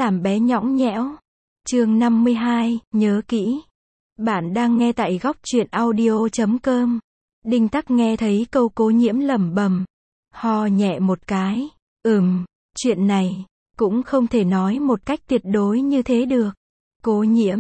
làm bé nhõng nhẽo. Chương 52, nhớ kỹ. Bạn đang nghe tại góc truyện audio.com. Đinh Tắc nghe thấy câu Cố Nhiễm lẩm bẩm, ho nhẹ một cái. Chuyện này cũng không thể nói một cách tuyệt đối như thế được. Cố Nhiễm,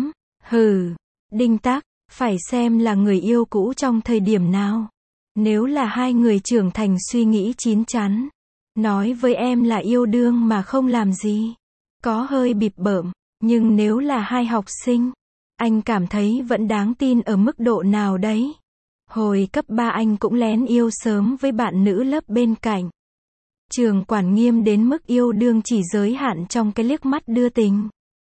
Đinh Tắc, phải xem là người yêu cũ trong thời điểm nào. Nếu là hai người trưởng thành suy nghĩ chín chắn, nói với em là yêu đương mà không làm gì, có hơi bịp bợm, nhưng nếu là hai học sinh, anh cảm thấy vẫn đáng tin ở mức độ nào đấy. Hồi cấp 3 anh cũng lén yêu sớm với bạn nữ lớp bên cạnh. Trường quản nghiêm đến mức yêu đương chỉ giới hạn trong cái liếc mắt đưa tình.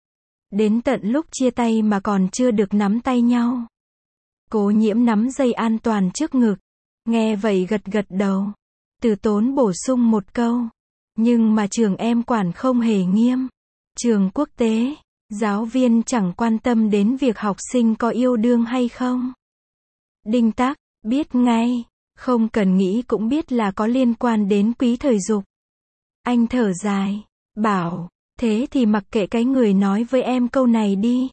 Đến tận lúc chia tay mà còn chưa được nắm tay nhau. Cố Nhiễm nắm dây an toàn trước ngực, nghe vậy gật gật đầu. Từ Tốn bổ sung một câu, nhưng mà trường em quản không hề nghiêm. Trường quốc tế, giáo viên chẳng quan tâm đến việc học sinh có yêu đương hay không. Đinh Tắc, biết ngay, không cần nghĩ cũng biết là có liên quan đến quý thời dục. Anh thở dài, bảo, thế thì mặc kệ cái người nói với em câu này đi.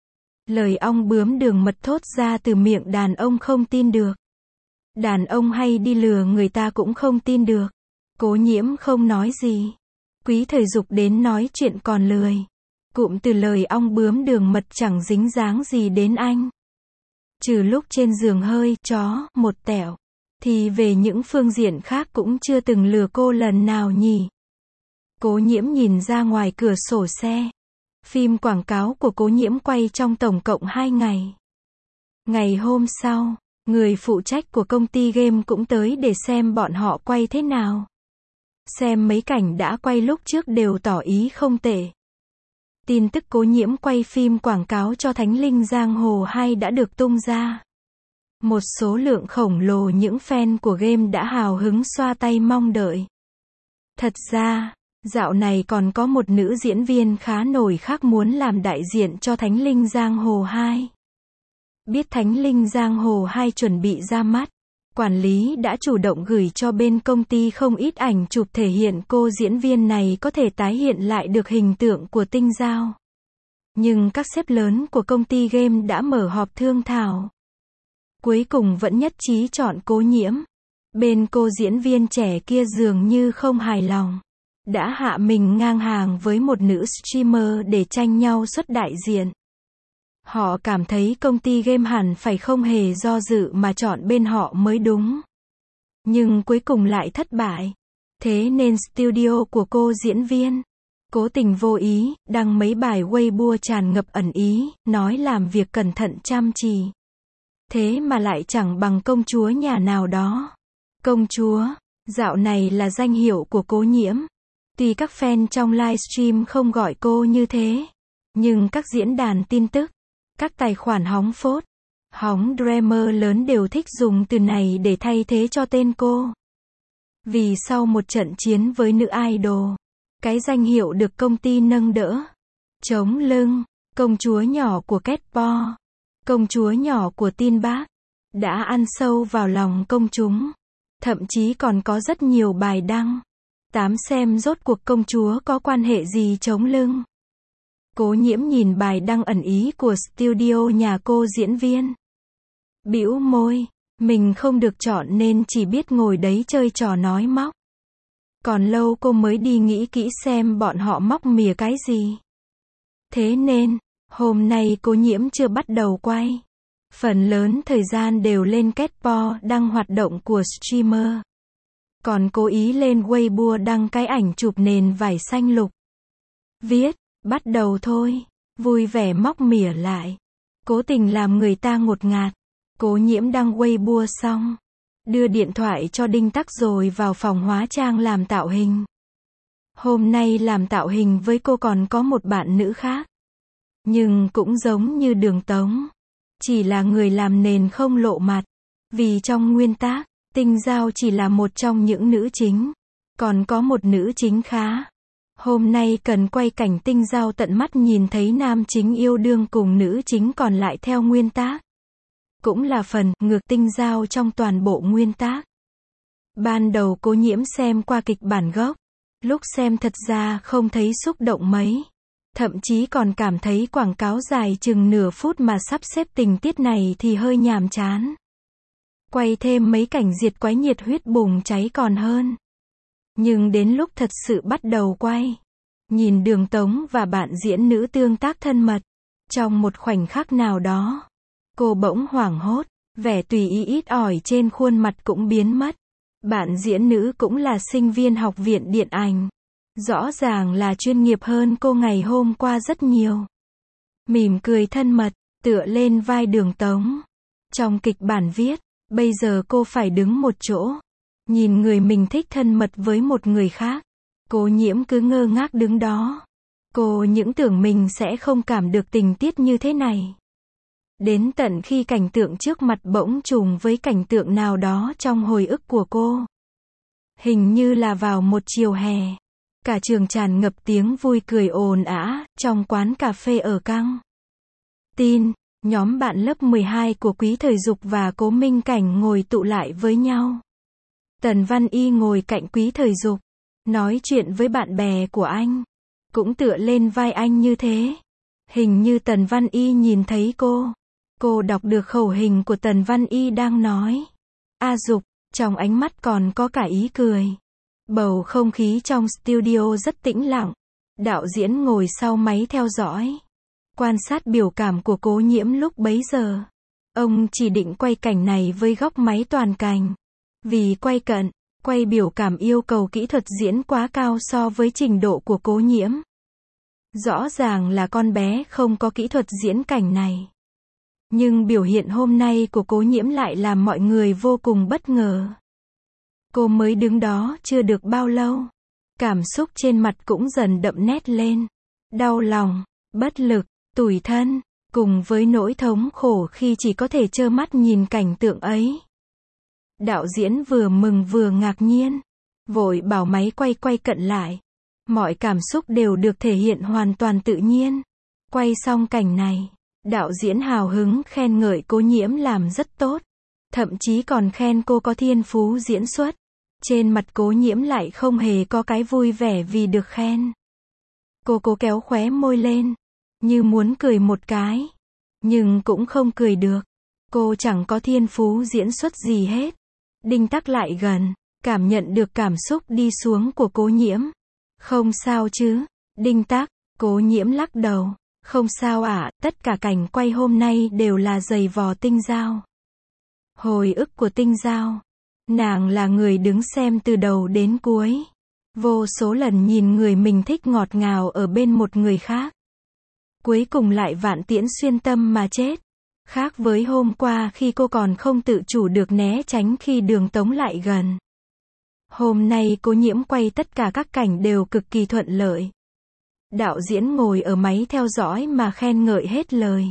Lời ong bướm đường mật thốt ra từ miệng đàn ông không tin được. Đàn ông hay đi lừa người ta cũng không tin được. Cố Nhiễm không nói gì. Quý thời dục đến nói chuyện còn lười. Cụm từ lời ong bướm đường mật chẳng dính dáng gì đến anh. Trừ lúc trên giường hơi chó một tẹo, thì về những phương diện khác cũng chưa từng lừa cô lần nào nhỉ. Cố Nhiễm nhìn ra ngoài cửa sổ xe. Phim quảng cáo của Cố Nhiễm quay trong tổng cộng 2 ngày. Ngày hôm sau, người phụ trách của công ty game cũng tới để xem bọn họ quay thế nào. Xem mấy cảnh đã quay lúc trước đều tỏ ý không tệ. Tin tức Cố Nhiễm quay phim quảng cáo cho Thánh Linh Giang Hồ 2 đã được tung ra. Một số lượng khổng lồ những fan của game đã hào hứng xoa tay mong đợi. Thật ra, dạo này còn có một nữ diễn viên khá nổi khác muốn làm đại diện cho Thánh Linh Giang Hồ 2. Biết Thánh Linh Giang Hồ 2 chuẩn bị ra mắt, quản lý đã chủ động gửi cho bên công ty không ít ảnh chụp thể hiện cô diễn viên này có thể tái hiện lại được hình tượng của Tinh Giao. Nhưng các sếp lớn của công ty game đã mở họp thương thảo. Cuối cùng vẫn nhất trí chọn Cố Nhiễm. Bên cô diễn viên trẻ kia dường như không hài lòng. Đã hạ mình ngang hàng với một nữ streamer để tranh nhau xuất đại diện. Họ cảm thấy công ty game hẳn phải không hề do dự mà chọn bên họ mới đúng. Nhưng cuối cùng lại thất bại. Thế nên studio của cô diễn viên cố tình vô ý đăng mấy bài Weibo tràn ngập ẩn ý, nói làm việc cẩn thận chăm chỉ. Thế mà lại chẳng bằng công chúa nhà nào đó. Công chúa, dạo này là danh hiệu của Cố Nhiễm. Tuy các fan trong livestream không gọi cô như thế, nhưng các diễn đàn tin tức, các tài khoản hóng phốt, hóng dreamer lớn đều thích dùng từ này để thay thế cho tên cô. Vì sau một trận chiến với nữ idol, cái danh hiệu được công ty nâng đỡ. Chống lưng, công chúa nhỏ của K-pop, công chúa nhỏ của Tin Bác, đã ăn sâu vào lòng công chúng. Thậm chí còn có rất nhiều bài đăng. Xem rốt cuộc công chúa có quan hệ gì chống lưng. Cố Nhiễm nhìn bài đăng ẩn ý của studio nhà cô diễn viên. Bĩu môi, mình không được chọn nên chỉ biết ngồi đấy chơi trò nói móc. Còn lâu cô mới đi nghĩ kỹ xem bọn họ móc mỉa cái gì. Thế nên, hôm nay Cố Nhiễm chưa bắt đầu quay. Phần lớn thời gian đều lên K-pop đăng hoạt động của streamer. Còn cố ý lên Weibo đăng cái ảnh chụp nền vải xanh lục. Viết, bắt đầu thôi, vui vẻ móc mỉa lại. Cố tình làm người ta ngột ngạt. Cố Nhiễm đăng Weibo xong, đưa điện thoại cho Đinh Tắc rồi vào phòng hóa trang làm tạo hình. Hôm nay làm tạo hình với cô còn có một bạn nữ khác. Nhưng cũng giống như Đường Tống. Chỉ là người làm nền không lộ mặt. Vì trong nguyên tắc, Tinh Giao chỉ là một trong những nữ chính. Còn có một nữ chính khá. Hôm nay cần quay cảnh Tinh Giao tận mắt nhìn thấy nam chính yêu đương cùng nữ chính còn lại theo nguyên tắc. Cũng là phần ngược Tinh Giao trong toàn bộ nguyên tắc. Ban đầu Cố Nhiễm xem qua kịch bản gốc. Lúc xem thật ra không thấy xúc động mấy. Thậm chí còn cảm thấy quảng cáo dài chừng nửa phút mà sắp xếp tình tiết này thì hơi nhàm chán. Quay thêm mấy cảnh diệt quái nhiệt huyết bùng cháy còn hơn. Nhưng đến lúc thật sự bắt đầu quay, nhìn Đường Tống và bạn diễn nữ tương tác thân mật, trong một khoảnh khắc nào đó, cô bỗng hoảng hốt, vẻ tùy ý ít ỏi trên khuôn mặt cũng biến mất. Bạn diễn nữ cũng là sinh viên học viện điện ảnh. Rõ ràng là chuyên nghiệp hơn cô ngày hôm qua rất nhiều. Mỉm cười thân mật, tựa lên vai Đường Tống. Trong kịch bản viết, bây giờ cô phải đứng một chỗ, nhìn người mình thích thân mật với một người khác. Cố Nhiễm cứ ngơ ngác đứng đó. Cô những tưởng mình sẽ không cảm được tình tiết như thế này. Đến tận khi cảnh tượng trước mặt bỗng trùng với cảnh tượng nào đó trong hồi ức của cô. Hình như là vào một chiều hè. Cả trường tràn ngập tiếng vui cười ồn ào trong quán cà phê ở Căng Tin. Nhóm bạn lớp 12 của Quý Thời Dục và Cố Minh Cảnh ngồi tụ lại với nhau. Tần Văn Y ngồi cạnh Quý Thời Dục, nói chuyện với bạn bè của anh, cũng tựa lên vai anh như thế. Hình như Tần Văn Y nhìn thấy cô đọc được khẩu hình của Tần Văn Y đang nói. A Dục, trong ánh mắt còn có cả ý cười. Bầu không khí trong studio rất tĩnh lặng. Đạo diễn ngồi sau máy theo dõi, quan sát biểu cảm của Cố Nhiễm lúc bấy giờ. Ông chỉ định quay cảnh này với góc máy toàn cảnh. Vì quay cận, quay biểu cảm yêu cầu kỹ thuật diễn quá cao so với trình độ của Cố Nhiễm. Rõ ràng là con bé không có kỹ thuật diễn cảnh này. Nhưng biểu hiện hôm nay của Cố Nhiễm lại làm mọi người vô cùng bất ngờ. Cô mới đứng đó chưa được bao lâu. Cảm xúc trên mặt cũng dần đậm nét lên. Đau lòng, bất lực, tủi thân, cùng với nỗi thống khổ khi chỉ có thể trơ mắt nhìn cảnh tượng ấy. Đạo diễn vừa mừng vừa ngạc nhiên. Vội bảo máy quay cận lại. Mọi cảm xúc đều được thể hiện hoàn toàn tự nhiên. Quay xong cảnh này, đạo diễn hào hứng khen ngợi Cố Nhiễm làm rất tốt. Thậm chí còn khen cô có thiên phú diễn xuất. Trên mặt Cố Nhiễm lại không hề có cái vui vẻ vì được khen. Cô cố kéo khóe môi lên, như muốn cười một cái. Nhưng cũng không cười được. Cô chẳng có thiên phú diễn xuất gì hết. Đinh Tắc lại gần, cảm nhận được cảm xúc đi xuống của Cố Nhiễm. Không sao chứ, Đinh Tắc. Cố Nhiễm lắc đầu. Không sao ạ, tất cả cảnh quay hôm nay đều là giày vò Tinh Giao. Hồi ức của Tinh Giao. Nàng là người đứng xem từ đầu đến cuối. Vô số lần nhìn người mình thích ngọt ngào ở bên một người khác. Cuối cùng lại vạn tiễn xuyên tâm mà chết. Khác với hôm qua khi cô còn không tự chủ được né tránh khi Đường Tống lại gần. Hôm nay Cố Nhiễm quay tất cả các cảnh đều cực kỳ thuận lợi. Đạo diễn ngồi ở máy theo dõi mà khen ngợi hết lời.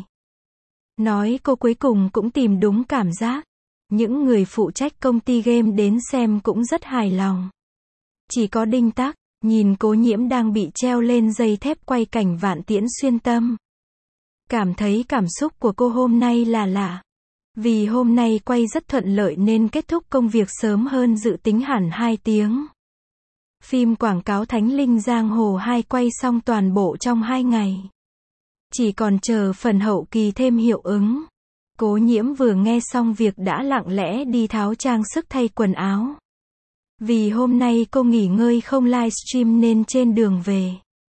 Nói cô cuối cùng cũng tìm đúng cảm giác. Những người phụ trách công ty game đến xem cũng rất hài lòng. Chỉ có Đinh Tắc, nhìn Cố Nhiễm đang bị treo lên dây thép quay cảnh vạn tiễn xuyên tâm. Cảm thấy cảm xúc của cô hôm nay là lạ. Vì hôm nay quay rất thuận lợi nên kết thúc công việc sớm hơn dự tính hẳn 2 tiếng. Phim quảng cáo Thánh Linh Giang Hồ 2 quay xong toàn bộ trong 2 ngày. Chỉ còn chờ phần hậu kỳ thêm hiệu ứng. Cố Nhiễm vừa nghe xong việc đã lặng lẽ đi tháo trang sức thay quần áo. Vì hôm nay cô nghỉ ngơi không livestream nên trên đường về.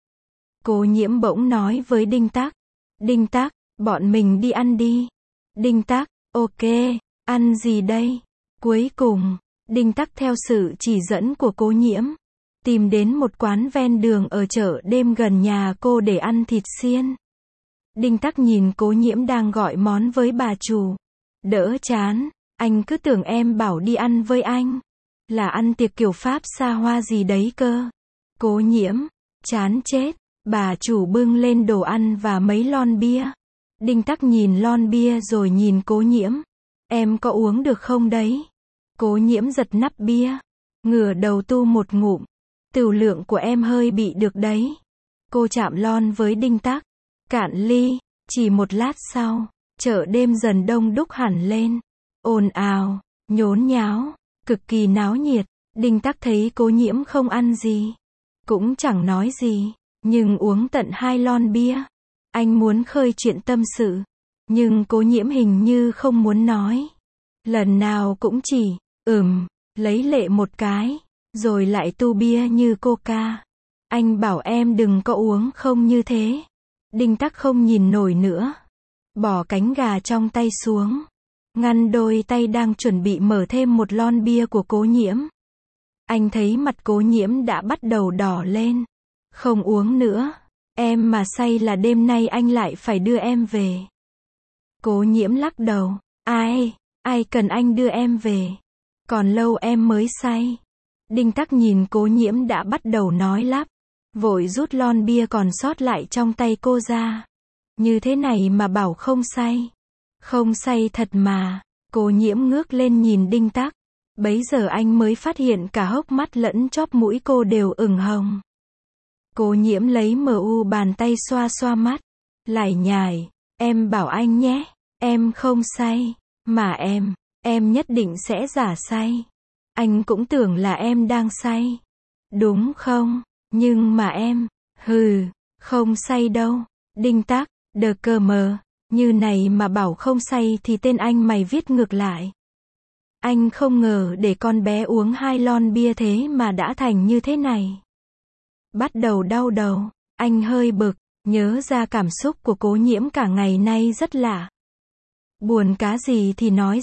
Cố Nhiễm bỗng nói với Đinh Tắc. Đinh Tắc, bọn mình đi ăn đi. Đinh Tắc, ok, ăn gì đây? Cuối cùng, Đinh Tắc theo sự chỉ dẫn của Cố Nhiễm, tìm đến một quán ven đường ở chợ đêm gần nhà cô để ăn thịt xiên. Đinh Tắc nhìn Cố Nhiễm đang gọi món với bà chủ. Đỡ chán, anh cứ tưởng em bảo đi ăn với anh. Là ăn tiệc kiểu Pháp xa hoa gì đấy cơ. Cố Nhiễm, chán chết. Bà chủ bưng lên đồ ăn và mấy lon bia. Đinh Tắc nhìn lon bia rồi nhìn Cố Nhiễm. Em có uống được không đấy? Cố Nhiễm giật nắp bia. Ngửa đầu tu một ngụm. Tửu lượng của em hơi bị được đấy. Cô chạm lon với Đinh Tắc. Cạn ly. Chỉ một lát sau, chợ đêm dần đông đúc hẳn lên. Ồn ào, nhốn nháo, cực kỳ náo nhiệt. Đinh Tắc thấy Cố Nhiễm không ăn gì, cũng chẳng nói gì, nhưng uống tận 2 lon bia. Anh muốn khơi chuyện tâm sự, nhưng Cố Nhiễm hình như không muốn nói. Lần nào cũng chỉ, lấy lệ một cái, rồi lại tu bia như Coca. Anh bảo em đừng có uống không như thế. Đinh Tắc không nhìn nổi nữa. Bỏ cánh gà trong tay xuống. Ngăn đôi tay đang chuẩn bị mở thêm một lon bia của Cố Nhiễm. Anh thấy mặt Cố Nhiễm đã bắt đầu đỏ lên. Không uống nữa. Em mà say là đêm nay anh lại phải đưa em về. Cố Nhiễm lắc đầu. Ai cần anh đưa em về. Còn lâu em mới say. Đinh Tắc nhìn Cố Nhiễm đã bắt đầu nói lắp. Vội rút lon bia còn sót lại trong tay cô ra. Như thế này mà bảo không say. Không say thật mà. Cố Nhiễm ngước lên nhìn Đinh Tắc. Bấy giờ anh mới phát hiện cả hốc mắt lẫn chóp mũi cô đều ửng hồng. Cố Nhiễm lấy bàn tay xoa xoa mắt. Lải nhải. Em bảo anh nhé. Em không say. Mà em nhất định sẽ giả say. Anh cũng tưởng là em đang say. Đúng không? Nhưng mà em, không say đâu. Đinh Tắc, đờ cờ mờ. Như này mà bảo không say thì tên anh mày viết ngược lại. Anh không ngờ để con bé uống 2 lon bia thế mà đã thành như thế này. Bắt đầu đau đầu, anh hơi bực, nhớ ra cảm xúc của Cố Nhiễm cả ngày nay rất lạ. Buồn cá gì thì nói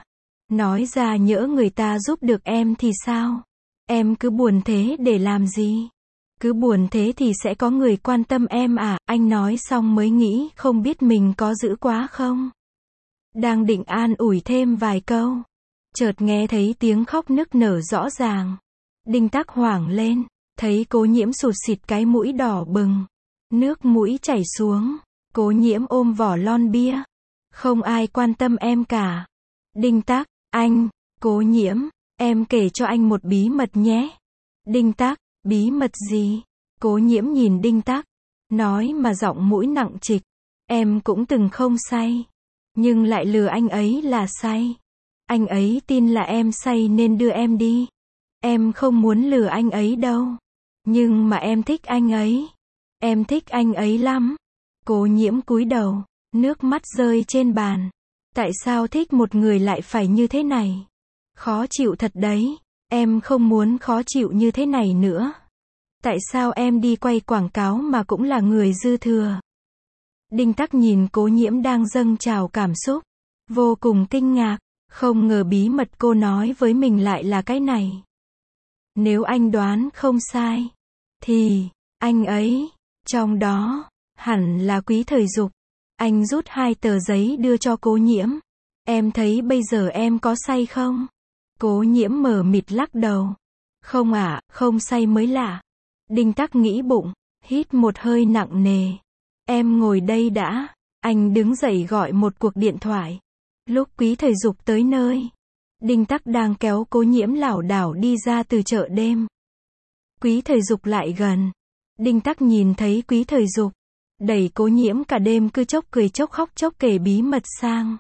ra nhỡ người ta giúp được em thì sao? Em cứ buồn thế để làm gì? Cứ buồn thế thì sẽ có người quan tâm em à? Anh nói xong mới nghĩ không biết mình có dữ quá không? Đang định an ủi thêm vài câu. Chợt nghe thấy tiếng khóc nức nở rõ ràng. Đinh Tắc hoảng lên, thấy Cố Nhiễm sụt sịt cái mũi đỏ bừng. Nước mũi chảy xuống. Cố Nhiễm ôm vỏ lon bia. Không ai quan tâm em cả. Đinh Tắc, Cố Nhiễm, em kể cho anh một bí mật nhé. Đinh Tắc, bí mật gì? Cố Nhiễm nhìn Đinh Tắc, nói mà giọng mũi nặng trịch. Em cũng từng không say, nhưng lại lừa anh ấy là say. Anh ấy tin là em say nên đưa em đi. Em không muốn lừa anh ấy đâu. Nhưng mà em thích anh ấy. Em thích anh ấy lắm. Cố Nhiễm cúi đầu, nước mắt rơi trên bàn. Tại sao thích một người lại phải như thế này? Khó chịu thật đấy. Em không muốn khó chịu như thế này nữa. Tại sao em đi quay quảng cáo mà cũng là người dư thừa? Đinh Tắc nhìn Cố Nhiễm đang dâng trào cảm xúc. Vô cùng kinh ngạc. Không ngờ bí mật cô nói với mình lại là cái này. Nếu anh đoán không sai, thì, anh ấy, trong đó, hẳn là Quý Thời Dục. Anh rút 2 tờ giấy đưa cho Cố Nhiễm. Em thấy bây giờ em có say không? Cố Nhiễm mờ mịt lắc đầu. Không ạ, không say mới lạ. Đinh Tắc nghĩ bụng, hít một hơi nặng nề. Em ngồi đây đã. Anh đứng dậy gọi một cuộc điện thoại. Lúc Quý Thời Dục tới nơi, Đinh Tắc đang kéo Cố Nhiễm lảo đảo đi ra từ chợ đêm. Quý Thời Dục lại gần. Đinh Tắc nhìn thấy Quý Thời Dục đẩy Cố Nhiễm cả đêm cứ chốc cười chốc khóc chốc kể bí mật sang.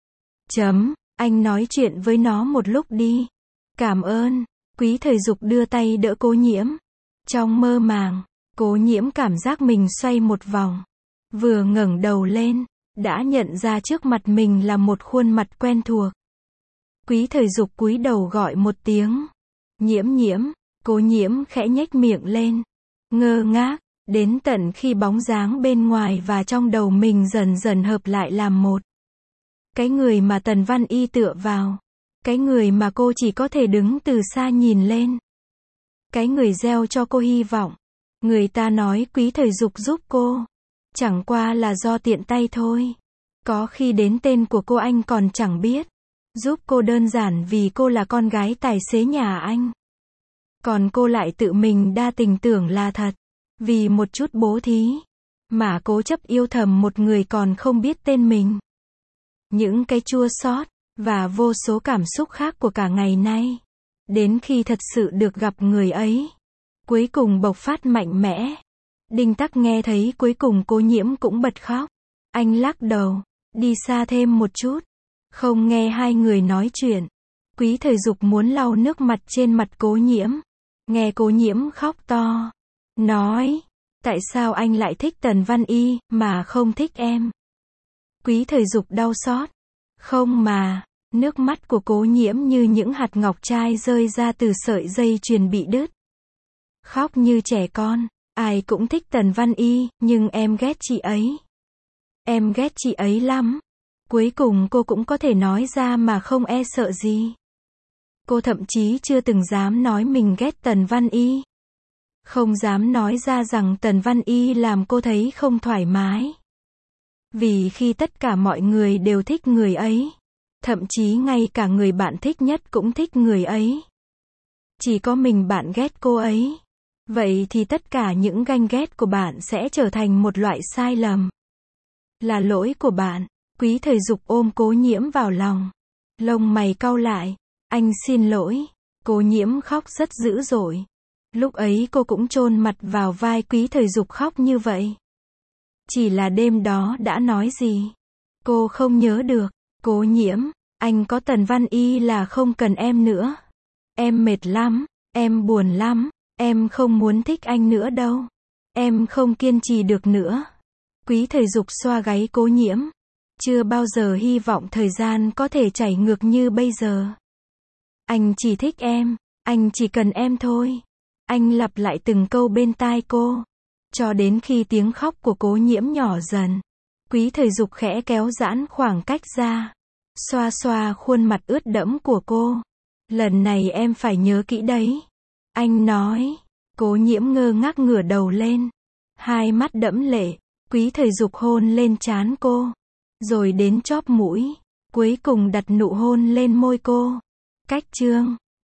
Anh nói chuyện với nó một lúc đi. Cảm ơn. Quý Thời Dục đưa tay đỡ Cố Nhiễm. Trong mơ màng, Cố Nhiễm cảm giác mình xoay một vòng. Vừa ngẩng đầu lên, đã nhận ra trước mặt mình là một khuôn mặt quen thuộc. Quý Thời Dục cúi đầu gọi một tiếng. Nhiễm Nhiễm. Cố Nhiễm khẽ nhếch miệng lên. Ngơ ngác, đến tận khi bóng dáng bên ngoài và trong đầu mình dần dần hợp lại làm một. Cái người mà Tần Văn Y tựa vào. Cái người mà cô chỉ có thể đứng từ xa nhìn lên. Cái người gieo cho cô hy vọng. Người ta nói Quý Thời Dục giúp cô. Chẳng qua là do tiện tay thôi. Có khi đến tên của cô anh còn chẳng biết. Giúp cô đơn giản vì cô là con gái tài xế nhà anh. Còn cô lại tự mình đa tình tưởng là thật. Vì một chút bố thí mà cố chấp yêu thầm một người còn không biết tên mình. Những cái chua xót và vô số cảm xúc khác của cả ngày nay. Đến khi thật sự được gặp người ấy, cuối cùng bộc phát mạnh mẽ. Đinh Tắc nghe thấy cuối cùng Cố Nhiễm cũng bật khóc. Anh lắc đầu, đi xa thêm một chút. Không nghe hai người nói chuyện. Quý Thời Dục muốn lau nước mặt trên mặt Cố Nhiễm. Nghe Cố Nhiễm khóc to. Nói, Tại sao anh lại thích Tần Văn Y, mà không thích em? Quý Thời Dục đau xót. Không mà. Nước mắt của Cố Nhiễm như những hạt ngọc trai rơi ra từ sợi dây chuyền bị đứt. Khóc như trẻ con. Ai cũng thích Tần Văn Y, nhưng em ghét chị ấy. Em ghét chị ấy lắm. Cuối cùng cô cũng có thể nói ra mà không e sợ gì. Cô thậm chí chưa từng dám nói mình ghét Tần Văn Y. Không dám nói ra rằng Tần Văn Y làm cô thấy không thoải mái. Vì khi tất cả mọi người đều thích người ấy, thậm chí ngay cả người bạn thích nhất cũng thích người ấy, chỉ có mình bạn ghét cô ấy. Vậy thì tất cả những ganh ghét của bạn sẽ trở thành một loại sai lầm. Là lỗi của bạn. Quý Thời Dục ôm Cố Nhiễm vào lòng. Lông mày cau lại. Anh xin lỗi. Cố Nhiễm khóc rất dữ dội. Lúc ấy cô cũng chôn mặt vào vai Quý Thời Dục khóc như vậy. Chỉ là đêm đó đã nói gì? Cô không nhớ được. Cố Nhiễm, anh có Tần Văn Y là không cần em nữa. Em mệt lắm, em buồn lắm, em không muốn thích anh nữa đâu. Em không kiên trì được nữa. Quý Thời Dục xoa gáy Cố Nhiễm. Chưa bao giờ hy vọng thời gian có thể chảy ngược như bây giờ. Anh chỉ thích em, anh chỉ cần em thôi. Anh lặp lại từng câu bên tai cô. Cho đến khi tiếng khóc của Cố Nhiễm nhỏ dần. Quý Thời Dục khẽ kéo giãn khoảng cách ra. Xoa xoa khuôn mặt ướt đẫm của cô. Lần này em phải nhớ kỹ đấy. Anh nói. Cố Nhiễm ngơ ngác ngửa đầu lên. Hai mắt đẫm lệ. Quý Thời Dục hôn lên trán cô. Rồi đến chóp mũi. Cuối cùng đặt nụ hôn lên môi cô. Cách chương